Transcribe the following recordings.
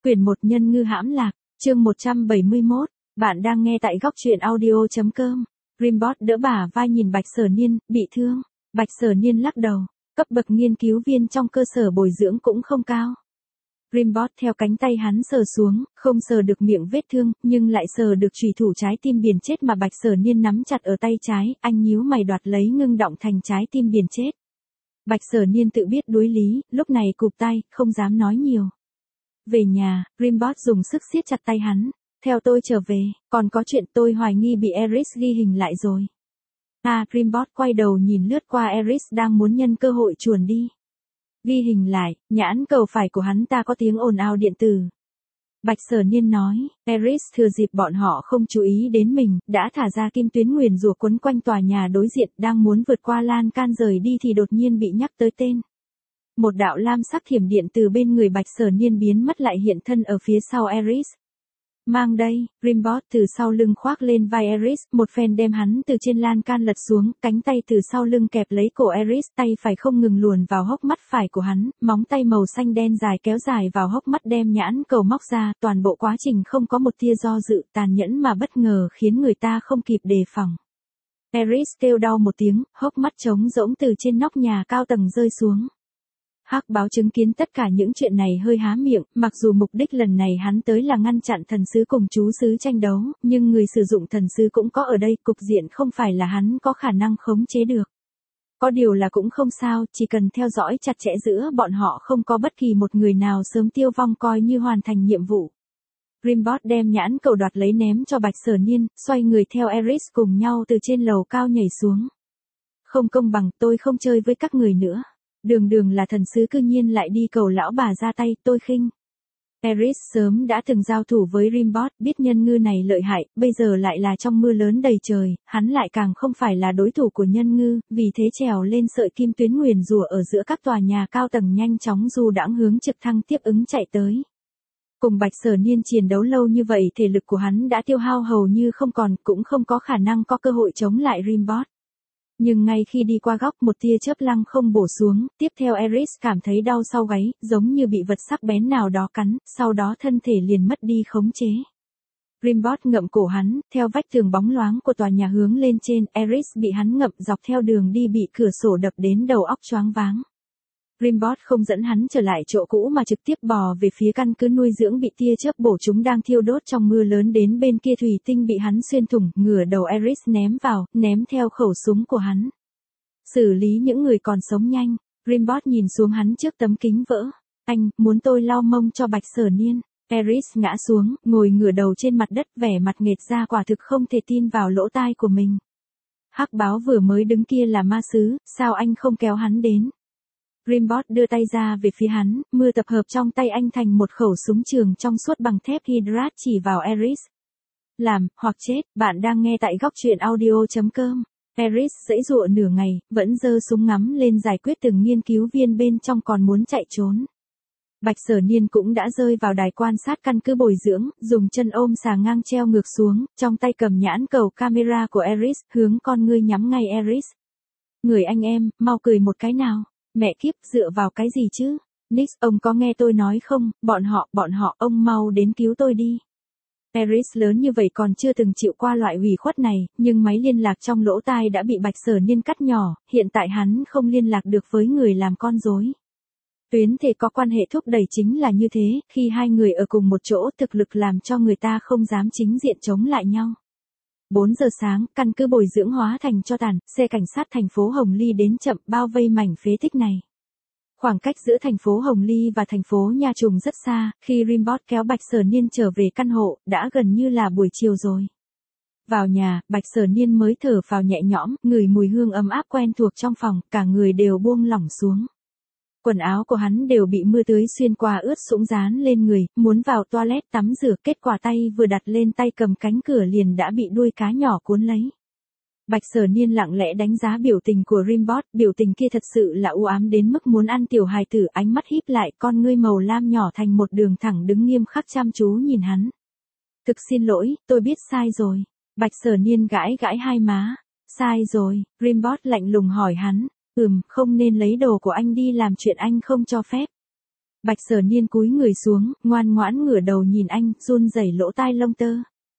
Quyển 1 Nhân ngư hãm lạc, chương 171, bạn đang nghe tại góc truyện audio.com. Rimbot đỡ bả vai nhìn Bạch Sở Niên, bị thương. Bạch Sở Niên lắc đầu, cấp bậc nghiên cứu viên trong cơ sở bồi dưỡng cũng không cao. Rimbot theo cánh tay hắn sờ xuống, không sờ được miệng vết thương, nhưng lại sờ được chùy thủ trái tim biển chết mà Bạch Sở Niên nắm chặt ở tay trái, anh nhíu mày đoạt lấy ngưng động thành trái tim biển chết. Bạch Sở Niên tự biết đối lý, lúc này cụp tay, không dám nói nhiều. Về nhà, Rimbot dùng sức siết chặt tay hắn. Theo tôi trở về, còn có chuyện tôi hoài nghi bị Eris ghi hình lại rồi. Rimbot quay đầu nhìn lướt qua Eris đang muốn nhân cơ hội chuồn đi. Ghi hình lại, nhãn cầu phải của hắn ta có tiếng ồn ào điện tử. Bạch Sở Niên nói, Eris thừa dịp bọn họ không chú ý đến mình, đã thả ra kim tuyến nguyền rủa quấn quanh tòa nhà đối diện, đang muốn vượt qua lan can rời đi thì đột nhiên bị nhắc tới tên. Một đạo lam sắc thiểm điện từ bên người Bạch Sở Niên biến mất lại hiện thân ở phía sau Eris. Mang đây, Rimbot từ sau lưng khoác lên vai Eris, một phen đem hắn từ trên lan can lật xuống, cánh tay từ sau lưng kẹp lấy cổ Eris, tay phải không ngừng luồn vào hốc mắt phải của hắn, móng tay màu xanh đen dài kéo dài vào hốc mắt đem nhãn cầu móc ra, toàn bộ quá trình không có một tia do dự, tàn nhẫn mà bất ngờ khiến người ta không kịp đề phòng. Eris kêu đau một tiếng, hốc mắt trống rỗng từ trên nóc nhà cao tầng rơi xuống. Hắc báo chứng kiến tất cả những chuyện này hơi há miệng, mặc dù mục đích lần này hắn tới là ngăn chặn thần sứ cùng chú sứ tranh đấu, nhưng người sử dụng thần sứ cũng có ở đây, cục diện không phải là hắn có khả năng khống chế được. Có điều là cũng không sao, chỉ cần theo dõi chặt chẽ giữa bọn họ không có bất kỳ một người nào sớm tiêu vong coi như hoàn thành nhiệm vụ. Rimbot đem nhãn cầu đoạt lấy ném cho Bạch Sở Niên, xoay người theo Eris cùng nhau từ trên lầu cao nhảy xuống. Không công bằng, tôi không chơi với các người nữa. Đường là thần sứ cư nhiên lại đi cầu lão bà ra tay, tôi khinh. Eris sớm đã từng giao thủ với Rimbot, biết nhân ngư này lợi hại, bây giờ lại là trong mưa lớn đầy trời, hắn lại càng không phải là đối thủ của nhân ngư, vì thế trèo lên sợi kim tuyến nguyền rủa ở giữa các tòa nhà cao tầng nhanh chóng du đãng hướng trực thăng tiếp ứng chạy tới. Cùng Bạch Sở Niên chiến đấu lâu như vậy thể lực của hắn đã tiêu hao hầu như không còn, cũng không có khả năng có cơ hội chống lại Rimbot. Nhưng ngay khi đi qua góc một tia chớp lăng không bổ xuống, tiếp theo Eris cảm thấy đau sau gáy, giống như bị vật sắc bén nào đó cắn, sau đó thân thể liền mất đi khống chế. Rimbot ngậm cổ hắn, theo vách tường bóng loáng của tòa nhà hướng lên trên, Eris bị hắn ngậm dọc theo đường đi bị cửa sổ đập đến đầu óc choáng váng. Rimbot không dẫn hắn trở lại chỗ cũ mà trực tiếp bò về phía căn cứ nuôi dưỡng bị tia chớp bổ chúng đang thiêu đốt trong mưa lớn đến bên kia thủy tinh bị hắn xuyên thủng, ngửa đầu Eris ném vào, ném theo khẩu súng của hắn. Xử lý những người còn sống nhanh, Rimbot nhìn xuống hắn trước tấm kính vỡ. Anh, muốn tôi lau mông cho Bạch Sở Niên. Eris ngã xuống, ngồi ngửa đầu trên mặt đất vẻ mặt nghệt ra quả thực không thể tin vào lỗ tai của mình. Hắc báo vừa mới đứng kia là ma sứ, sao anh không kéo hắn đến? Rimbot đưa tay ra về phía hắn, mưa tập hợp trong tay anh thành một khẩu súng trường trong suốt bằng thép hydrat chỉ vào Eris. Làm, hoặc chết, bạn đang nghe tại góc truyện audio.com. Eris giãy giụa nửa ngày, vẫn giơ súng ngắm lên giải quyết từng nghiên cứu viên bên trong còn muốn chạy trốn. Bạch Sở Niên cũng đã rơi vào đài quan sát căn cứ bồi dưỡng, dùng chân ôm xà ngang treo ngược xuống, trong tay cầm nhãn cầu camera của Eris, hướng con ngươi nhắm ngay Eris. Người anh em, mau cười một cái nào. Mẹ kiếp, dựa vào cái gì chứ? Nix, ông có nghe tôi nói không, bọn họ, ông mau đến cứu tôi đi. Eris lớn như vậy còn chưa từng chịu qua loại hủy khuất này, nhưng máy liên lạc trong lỗ tai đã bị Bạch Sở Niên cắt nhỏ, hiện tại hắn không liên lạc được với người làm con rối. Tuyến thể có quan hệ thúc đẩy chính là như thế, khi hai người ở cùng một chỗ thực lực làm cho người ta không dám chính diện chống lại nhau. 4 giờ sáng, căn cứ bồi dưỡng hóa thành tro tàn, xe cảnh sát thành phố Hồng Ly đến chậm bao vây mảnh phế tích này. Khoảng cách giữa thành phố Hồng Ly và thành phố Nha Trùng rất xa, khi Rimbot kéo Bạch Sở Niên trở về căn hộ, đã gần như là buổi chiều rồi. Vào nhà, Bạch Sở Niên mới thở phào nhẹ nhõm, ngửi mùi hương ấm áp quen thuộc trong phòng, cả người đều buông lỏng xuống. Quần áo của hắn đều bị mưa tưới xuyên qua ướt sũng dán lên người, muốn vào toilet tắm rửa, kết quả tay vừa đặt lên tay cầm cánh cửa liền đã bị đuôi cá nhỏ cuốn lấy. Bạch Sở Niên lặng lẽ đánh giá biểu tình của Rimbot, biểu tình kia thật sự là u ám đến mức muốn ăn tiểu hài tử, ánh mắt híp lại, con ngươi màu lam nhỏ thành một đường thẳng đứng nghiêm khắc chăm chú nhìn hắn. Thực xin lỗi, tôi biết sai rồi. Bạch Sở Niên gãi gãi hai má. Sai rồi, Rimbot lạnh lùng hỏi hắn. Không nên lấy đồ của anh đi làm chuyện anh không cho phép. Bạch Sở Niên cúi người xuống, ngoan ngoãn ngửa đầu nhìn anh, run rẩy lỗ tai lông tơ.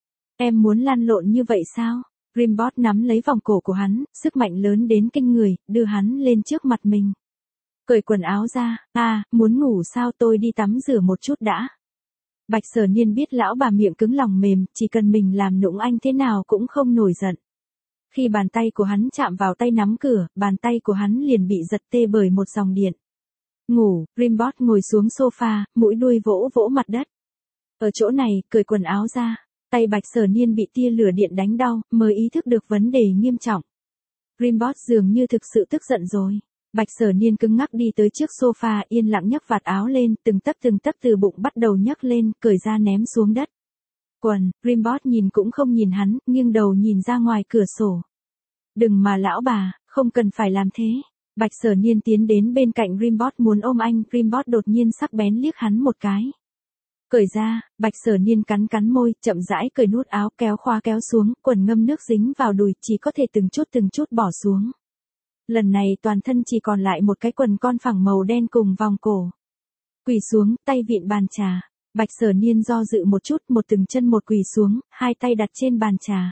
Em muốn lăn lộn như vậy sao? Rimbot nắm lấy vòng cổ của hắn, sức mạnh lớn đến kinh người, đưa hắn lên trước mặt mình. Cởi quần áo ra, muốn ngủ sao, tôi đi tắm rửa một chút đã. Bạch Sở Niên biết lão bà miệng cứng lòng mềm, chỉ cần mình làm nũng anh thế nào cũng không nổi giận. Khi bàn tay của hắn chạm vào tay nắm cửa, bàn tay của hắn liền bị giật tê bởi một dòng điện. Ngủ, Rimbot ngồi xuống sofa, mũi đuôi vỗ vỗ mặt đất. Ở chỗ này, cởi quần áo ra. Tay Bạch Sở Niên bị tia lửa điện đánh đau, mới ý thức được vấn đề nghiêm trọng. Rimbot dường như thực sự tức giận rồi. Bạch Sở Niên cứng ngắc đi tới trước sofa, yên lặng nhấc vạt áo lên, từng tấc từ bụng bắt đầu nhấc lên, cởi ra ném xuống đất. Quần, Rimbot nhìn cũng không nhìn hắn, nghiêng đầu nhìn ra ngoài cửa sổ. Đừng mà lão bà, không cần phải làm thế. Bạch Sở Niên tiến đến bên cạnh Rimbot muốn ôm anh, Rimbot đột nhiên sắc bén liếc hắn một cái. Cởi ra, Bạch Sở Niên cắn môi, chậm rãi cởi nút áo, kéo khóa kéo xuống, quần ngâm nước dính vào đùi, chỉ có thể từng chút bỏ xuống. Lần này toàn thân chỉ còn lại một cái quần con phẳng màu đen cùng vòng cổ. Quỳ xuống, tay vịn bàn trà. Bạch Sở Niên do dự một chút, một từng chân một quỳ xuống, hai tay đặt trên bàn trà.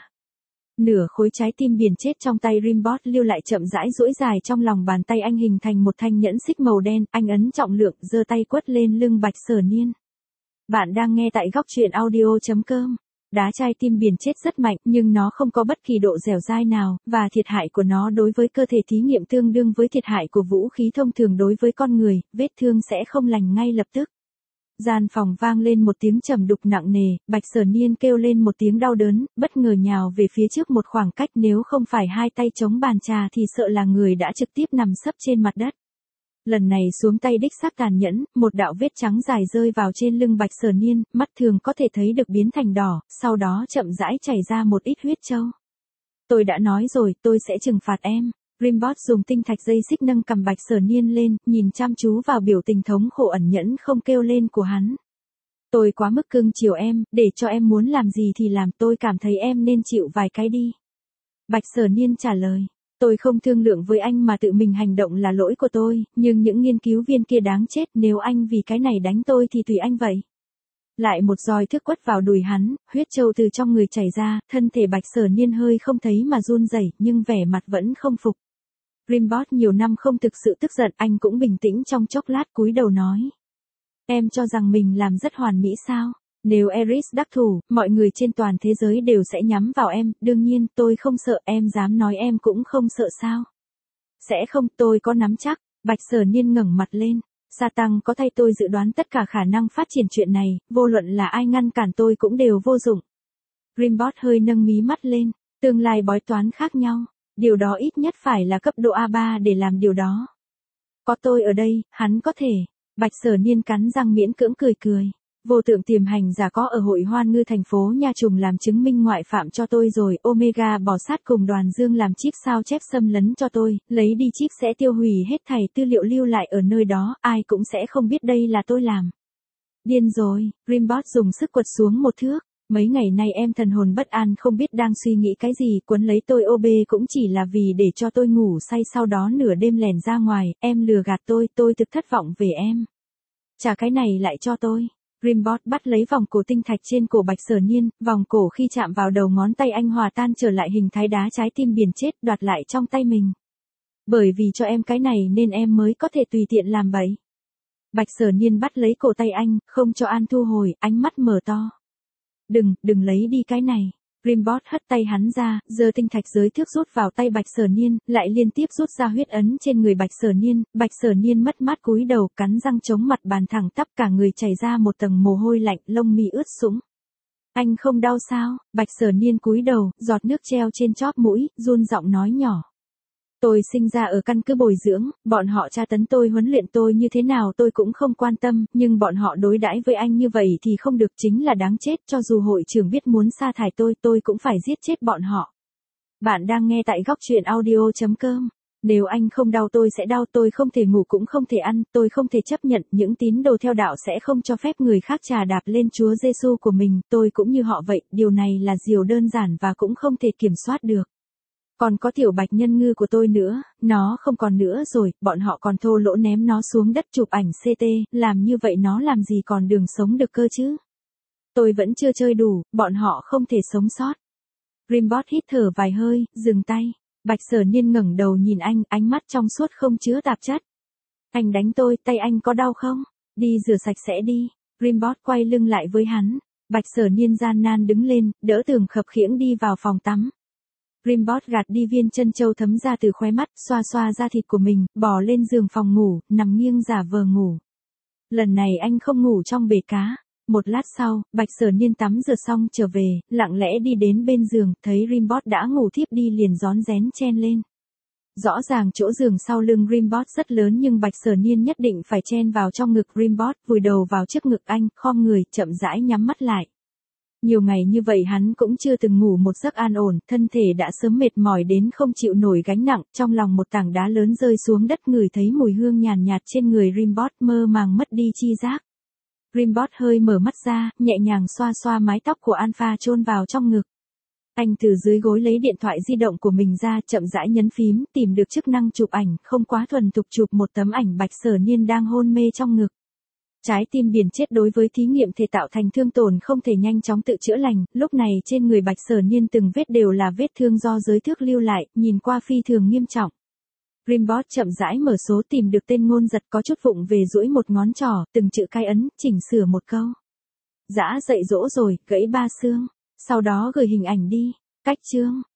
Nửa khối trái tim biển chết trong tay Rimbot lưu lại chậm rãi duỗi dài trong lòng bàn tay anh hình thành một thanh nhẫn xích màu đen, anh ấn trọng lượng, giơ tay quất lên lưng Bạch Sở Niên. Bạn đang nghe tại góc truyện audio.com. Đá chai tim biển chết rất mạnh nhưng nó không có bất kỳ độ dẻo dai nào, và thiệt hại của nó đối với cơ thể thí nghiệm tương đương với thiệt hại của vũ khí thông thường đối với con người, vết thương sẽ không lành ngay lập tức. Gian phòng vang lên một tiếng trầm đục nặng nề, Bạch Sở Niên kêu lên một tiếng đau đớn, bất ngờ nhào về phía trước một khoảng cách, nếu không phải hai tay chống bàn trà thì sợ là người đã trực tiếp nằm sấp trên mặt đất. Lần này xuống tay đích xác tàn nhẫn, một đạo vết trắng dài rơi vào trên lưng Bạch Sở Niên, mắt thường có thể thấy được biến thành đỏ, sau đó chậm rãi chảy ra một ít huyết trâu. Tôi đã nói rồi, tôi sẽ trừng phạt em. Rimbot dùng tinh thạch dây xích nâng cầm Bạch Sở Niên lên, nhìn chăm chú vào biểu tình thống khổ ẩn nhẫn không kêu lên của hắn. Tôi quá mức cưng chiều em, để cho em muốn làm gì thì làm, tôi cảm thấy em nên chịu vài cái đi. Bạch Sở Niên trả lời. Tôi không thương lượng với anh mà tự mình hành động là lỗi của tôi, nhưng những nghiên cứu viên kia đáng chết, nếu anh vì cái này đánh tôi thì tùy anh vậy. Lại một roi thước quất vào đùi hắn, huyết trâu từ trong người chảy ra, thân thể Bạch Sở Niên hơi không thấy mà run rẩy, nhưng vẻ mặt vẫn không phục. Rimbot nhiều năm không thực sự tức giận, anh cũng bình tĩnh trong chốc lát, cúi đầu nói. Em cho rằng mình làm rất hoàn mỹ sao? Nếu Eris đắc thủ, mọi người trên toàn thế giới đều sẽ nhắm vào em, đương nhiên, tôi không sợ, em dám nói em cũng không sợ sao? Sẽ không, tôi có nắm chắc. Bạch Sở Niên ngẩng mặt lên. Satan có thay tôi dự đoán tất cả khả năng phát triển chuyện này, vô luận là ai ngăn cản tôi cũng đều vô dụng. Rimbot hơi nâng mí mắt lên, tương lai bói toán khác nhau, điều đó ít nhất phải là cấp độ A3 để làm điều đó. Có tôi ở đây, hắn có thể. Bạch Sở Niên cắn răng miễn cưỡng cười. Vô tượng tiềm hành giả có ở hội hoan ngư thành phố Nha Trùng làm chứng minh ngoại phạm cho tôi rồi, Omega bỏ sát cùng Đoàn Dương làm chip sao chép xâm lấn cho tôi, lấy đi chip sẽ tiêu hủy hết thảy tư liệu lưu lại ở nơi đó, ai cũng sẽ không biết đây là tôi làm. Điên rồi, Rimbot dùng sức quật xuống một thước. Mấy ngày nay em thần hồn bất an không biết đang suy nghĩ cái gì, quấn lấy tôi OB cũng chỉ là vì để cho tôi ngủ say, sau đó nửa đêm lẻn ra ngoài, em lừa gạt tôi thực thất vọng về em. Trả cái này lại cho tôi. Rimbot bắt lấy vòng cổ tinh thạch trên cổ Bạch Sở Niên, vòng cổ khi chạm vào đầu ngón tay anh hòa tan trở lại hình thái đá trái tim biển chết, đoạt lại trong tay mình. Bởi vì cho em cái này nên em mới có thể tùy tiện làm bậy. Bạch Sở Niên bắt lấy cổ tay anh, không cho An thu hồi, ánh mắt mở to. Đừng lấy đi cái này. Rimbot hất tay hắn ra, giơ tinh thạch giới thước rút vào tay Bạch Sở Niên, lại liên tiếp rút ra huyết ấn trên người Bạch Sở Niên mất mát cúi đầu, cắn răng chống mặt bàn thẳng tắp, cả người chảy ra một tầng mồ hôi lạnh, lông mi ướt sũng. Anh không đau sao? Bạch Sở Niên cúi đầu, giọt nước treo trên chóp mũi, run giọng nói nhỏ. Tôi sinh ra ở căn cứ bồi dưỡng, bọn họ tra tấn tôi, huấn luyện tôi như thế nào tôi cũng không quan tâm, nhưng bọn họ đối đãi với anh như vậy thì không được, chính là đáng chết, cho dù hội trưởng biết muốn sa thải tôi cũng phải giết chết bọn họ. Bạn đang nghe tại góc truyện audio.com. Nếu anh không đau tôi sẽ đau, tôi không thể ngủ cũng không thể ăn, tôi không thể chấp nhận, những tín đồ theo đạo sẽ không cho phép người khác trà đạp lên Chúa Giêsu của mình, tôi cũng như họ vậy, điều này là điều đơn giản và cũng không thể kiểm soát được. Còn có tiểu bạch nhân ngư của tôi nữa, nó không còn nữa rồi, bọn họ còn thô lỗ ném nó xuống đất chụp ảnh CT, làm như vậy nó làm gì còn đường sống được cơ chứ. Tôi vẫn chưa chơi đủ, bọn họ không thể sống sót. Rimbot hít thở vài hơi, dừng tay. Bạch Sở Niên ngẩng đầu nhìn anh, ánh mắt trong suốt không chứa tạp chất. Anh đánh tôi, tay anh có đau không? Đi rửa sạch sẽ đi. Rimbot quay lưng lại với hắn. Bạch Sở Niên gian nan đứng lên, đỡ Tường Khập Khiễng đi vào phòng tắm. Rimbot gạt đi viên chân châu thấm ra từ khóe mắt, xoa xoa da thịt của mình, bò lên giường phòng ngủ, nằm nghiêng giả vờ ngủ. Lần này anh không ngủ trong bể cá. Một lát sau, Bạch Sở Niên tắm rửa xong trở về, lặng lẽ đi đến bên giường, thấy Rimbot đã ngủ thiếp đi liền rón rén chen lên. Rõ ràng chỗ giường sau lưng Rimbot rất lớn nhưng Bạch Sở Niên nhất định phải chen vào trong ngực Rimbot, vùi đầu vào trước ngực anh, khom người, chậm rãi nhắm mắt lại. Nhiều ngày như vậy hắn cũng chưa từng ngủ một giấc an ổn, thân thể đã sớm mệt mỏi đến không chịu nổi gánh nặng, trong lòng một tảng đá lớn rơi xuống đất, ngửi thấy mùi hương nhàn nhạt trên người Rimbot, mơ màng mất đi chi giác. Rimbot hơi mở mắt ra, nhẹ nhàng xoa xoa mái tóc của Alpha chôn vào trong ngực. Anh từ dưới gối lấy điện thoại di động của mình ra, chậm rãi nhấn phím, tìm được chức năng chụp ảnh, không quá thuần thục chụp một tấm ảnh Bạch Sở Niên đang hôn mê trong ngực. Trái tim biển chết đối với thí nghiệm thể tạo thành thương tổn không thể nhanh chóng tự chữa lành, lúc này trên người Bạch Sở Niên từng vết đều là vết thương do giới thước lưu lại, nhìn qua phi thường nghiêm trọng. Rimbot chậm rãi mở số tìm được tên Ngôn Giật, có chút vụng về duỗi một ngón trỏ, từng chữ cái ấn, chỉnh sửa một câu. Dã dậy dỗ rồi, gãy 3 xương. Sau đó gửi hình ảnh đi. Cách chương.